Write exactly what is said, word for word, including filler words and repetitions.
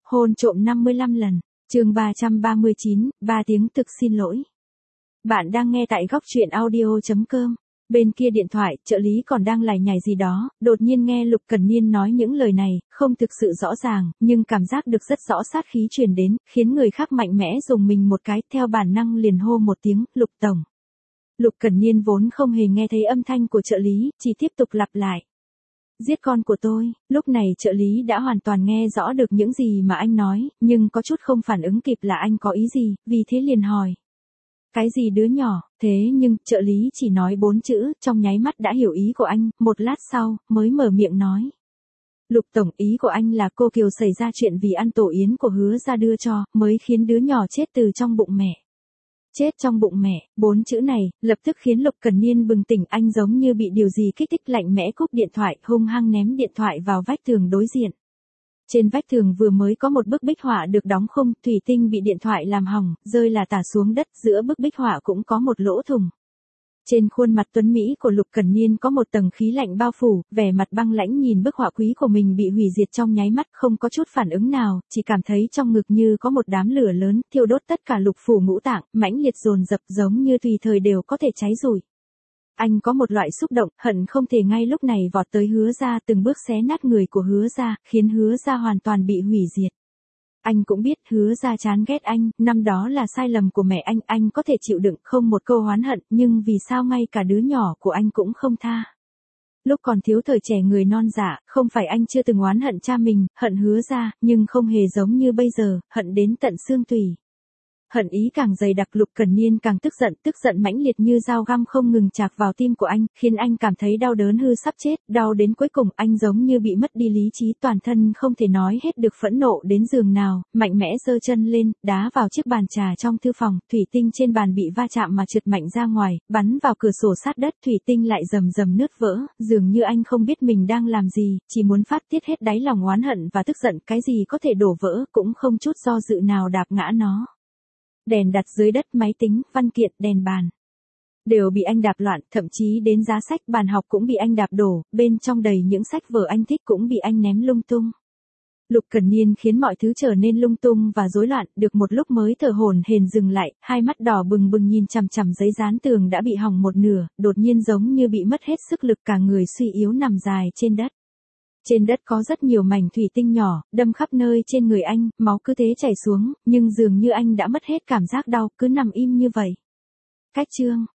Hôn trộm năm mươi lăm lần. Chương ba trăm ba mươi chín, ba tiếng thực xin lỗi. Bạn đang nghe tại góc truyện audio chấm com. Bên kia điện thoại, trợ lý còn đang lải nhải gì đó, đột nhiên nghe Lục Cẩn Niên nói những lời này, không thực sự rõ ràng, nhưng cảm giác được rất rõ sát khí truyền đến, khiến người khác mạnh mẽ dùng mình một cái, theo bản năng liền hô một tiếng, Lục Tổng. Lục Cẩn Niên vốn không hề nghe thấy âm thanh của trợ lý, chỉ tiếp tục lặp lại. Giết con của tôi. Lúc này trợ lý đã hoàn toàn nghe rõ được những gì mà anh nói, nhưng có chút không phản ứng kịp là anh có ý gì, vì thế liền hỏi. Cái gì đứa nhỏ, thế nhưng trợ lý chỉ nói bốn chữ, trong nháy mắt đã hiểu ý của anh, một lát sau, mới mở miệng nói. Lục Tổng, ý của anh là cô Kiều xảy ra chuyện vì ăn tổ yến của Hứa gia đưa cho, mới khiến đứa nhỏ chết từ trong bụng mẹ. Chết trong bụng mẹ, bốn chữ này, lập tức khiến Lục Cẩn Niên bừng tỉnh, anh giống như bị điều gì kích thích, lạnh mẽ cúp điện thoại, hung hăng ném điện thoại vào vách tường đối diện. Trên vách tường vừa mới có một bức bích họa được đóng khung, thủy tinh bị điện thoại làm hỏng, rơi là tả xuống đất, giữa bức bích họa cũng có một lỗ thủng. Trên khuôn mặt tuấn mỹ của Lục Cẩn Niên có một tầng khí lạnh bao phủ, vẻ mặt băng lãnh nhìn bức họa quý của mình bị hủy diệt trong nháy mắt, không có chút phản ứng nào, chỉ cảm thấy trong ngực như có một đám lửa lớn, thiêu đốt tất cả lục phủ ngũ tạng, mãnh liệt dồn dập giống như tùy thời đều có thể cháy rụi. Anh có một loại xúc động, hận không thể ngay lúc này vọt tới Hứa gia, từng bước xé nát người của Hứa gia, khiến Hứa gia hoàn toàn bị hủy diệt. Anh cũng biết Hứa gia chán ghét anh, năm đó là sai lầm của mẹ anh, anh có thể chịu đựng, không một câu oán hận, nhưng vì sao ngay cả đứa nhỏ của anh cũng không tha. Lúc còn thiếu thời trẻ người non dạ, không phải anh chưa từng oán hận cha mình, hận Hứa gia, nhưng không hề giống như bây giờ, hận đến tận xương tủy. Hận ý càng dày đặc, Lục Cẩn Niên càng tức giận, tức giận mãnh liệt như dao găm không ngừng chạc vào tim của anh, khiến anh cảm thấy đau đớn hư sắp chết, đau đến cuối cùng anh giống như bị mất đi lý trí, toàn thân không thể nói hết được phẫn nộ đến giường nào, mạnh mẽ giơ chân lên, đá vào chiếc bàn trà trong thư phòng, thủy tinh trên bàn bị va chạm mà trượt mạnh ra ngoài, bắn vào cửa sổ sát đất, thủy tinh lại rầm rầm nứt vỡ, dường như anh không biết mình đang làm gì, chỉ muốn phát tiết hết đáy lòng oán hận và tức giận, cái gì có thể đổ vỡ, cũng không chút do dự nào đạp ngã nó. Đèn đặt dưới đất, máy tính, văn kiện, đèn bàn đều bị anh đạp loạn, thậm chí đến giá sách, bàn học cũng bị anh đạp đổ, bên trong đầy những sách vở anh thích cũng bị anh ném lung tung. Lục Cẩn Niên khiến mọi thứ trở nên lung tung và rối loạn, được một lúc mới thở hổn hển dừng lại, hai mắt đỏ bừng bừng nhìn chằm chằm giấy dán tường đã bị hỏng một nửa, đột nhiên giống như bị mất hết sức lực, cả người suy yếu nằm dài trên đất. Trên đất có rất nhiều mảnh thủy tinh nhỏ, đâm khắp nơi trên người anh, máu cứ thế chảy xuống, nhưng dường như anh đã mất hết cảm giác đau, cứ nằm im như vậy. Cách chương.